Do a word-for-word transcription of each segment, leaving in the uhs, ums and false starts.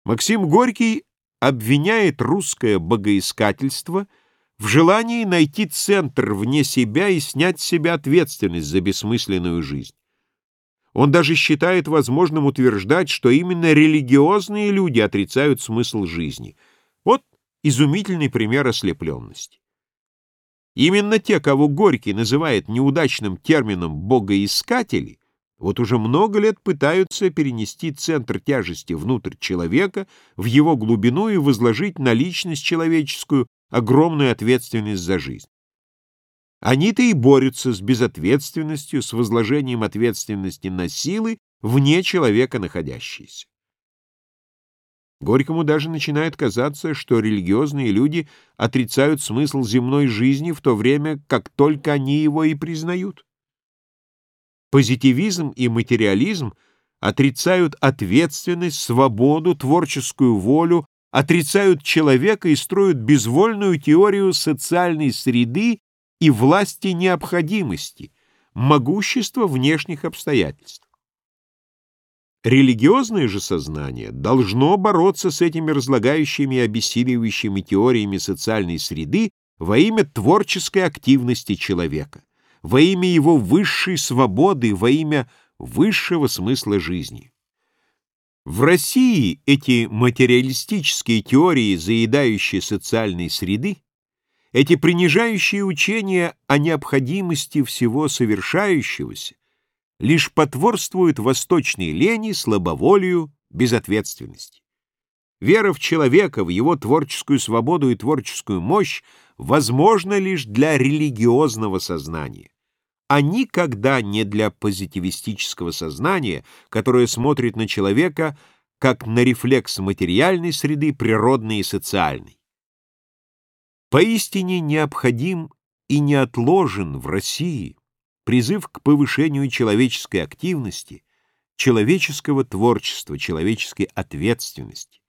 Максим Горький обвиняет русское богоискательство в желании найти центр вне себя и снять с себя ответственность за бессмысленную жизнь. Он даже считает возможным утверждать, что именно религиозные люди отрицают смысл жизни. Вот изумительный пример ослепленности. Именно те, кого Горький называет неудачным термином «богоискатели», вот уже много лет пытаются перенести центр тяжести внутрь человека, в его глубину и возложить на личность человеческую огромную ответственность за жизнь. Они-то и борются с безответственностью, с возложением ответственности на силы, вне человека находящиеся. Горькому даже начинает казаться, что религиозные люди отрицают смысл земной жизни в то время, как только они его и признают. Позитивизм и материализм отрицают ответственность, свободу, творческую волю, отрицают человека и строят безвольную теорию социальной среды и власти необходимости, могущества внешних обстоятельств. Религиозное же сознание должно бороться с этими разлагающими и обессиливающими теориями социальной среды во имя творческой активности человека, во имя его высшей свободы, во имя высшего смысла жизни. В России эти материалистические теории, заедающие социальной среды, эти принижающие учения о необходимости всего совершающегося, лишь потворствуют восточной лени, слабоволию, безответственности. Вера в человека, в его творческую свободу и творческую мощь возможна лишь для религиозного сознания, а никогда не для позитивистического сознания, которое смотрит на человека как на рефлекс материальной среды, природной и социальной. Поистине необходим и неотложен в России призыв к повышению человеческой активности, человеческого творчества, человеческой ответственности.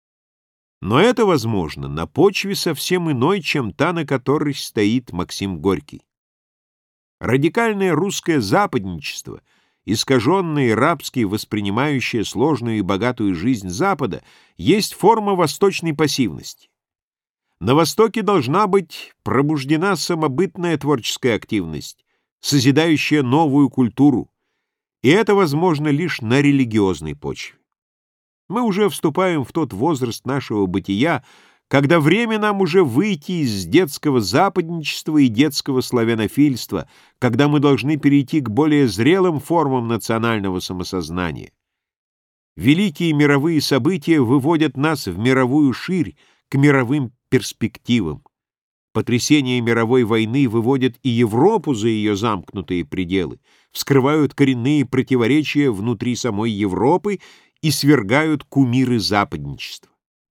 Но это возможно на почве совсем иной, чем та, на которой стоит Максим Горький. Радикальное русское западничество, искаженное и рабски воспринимающее сложную и богатую жизнь Запада, есть форма восточной пассивности. На Востоке должна быть пробуждена самобытная творческая активность, созидающая новую культуру, и это возможно лишь на религиозной почве. Мы уже вступаем в тот возраст нашего бытия, когда время нам уже выйти из детского западничества и детского славянофильства, когда мы должны перейти к более зрелым формам национального самосознания. Великие мировые события выводят нас в мировую ширь, к мировым перспективам. Потрясения мировой войны выводят и Европу за ее замкнутые пределы, вскрывают коренные противоречия внутри самой Европы и свергают кумиры западничества.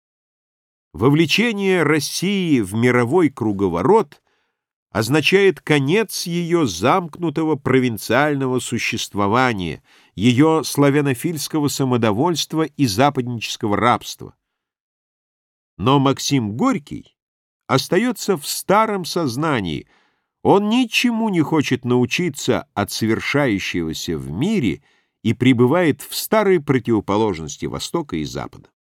Вовлечение России в мировой круговорот означает конец ее замкнутого провинциального существования, ее славянофильского самодовольства и западнического рабства. Но Максим Горький остается в старом сознании, он ничему не хочет научиться от совершающегося в мире и пребывает в старой противоположности Востока и Запада.